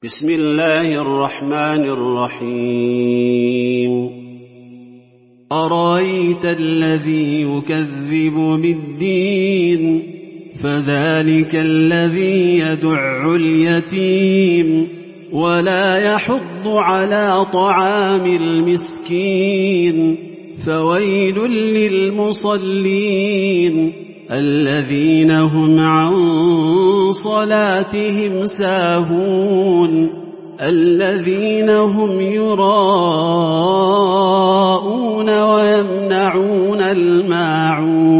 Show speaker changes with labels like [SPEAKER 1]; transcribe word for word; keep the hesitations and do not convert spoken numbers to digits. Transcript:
[SPEAKER 1] بسم الله الرحمن الرحيم أرأيت الذي يكذب بالدين فذلك الذي يدع اليتيم ولا يحض على طعام المسكين فويل للمصلين الذين هم عن صلاتهم ساهون الذين هم يراءون ويمنعون الماعون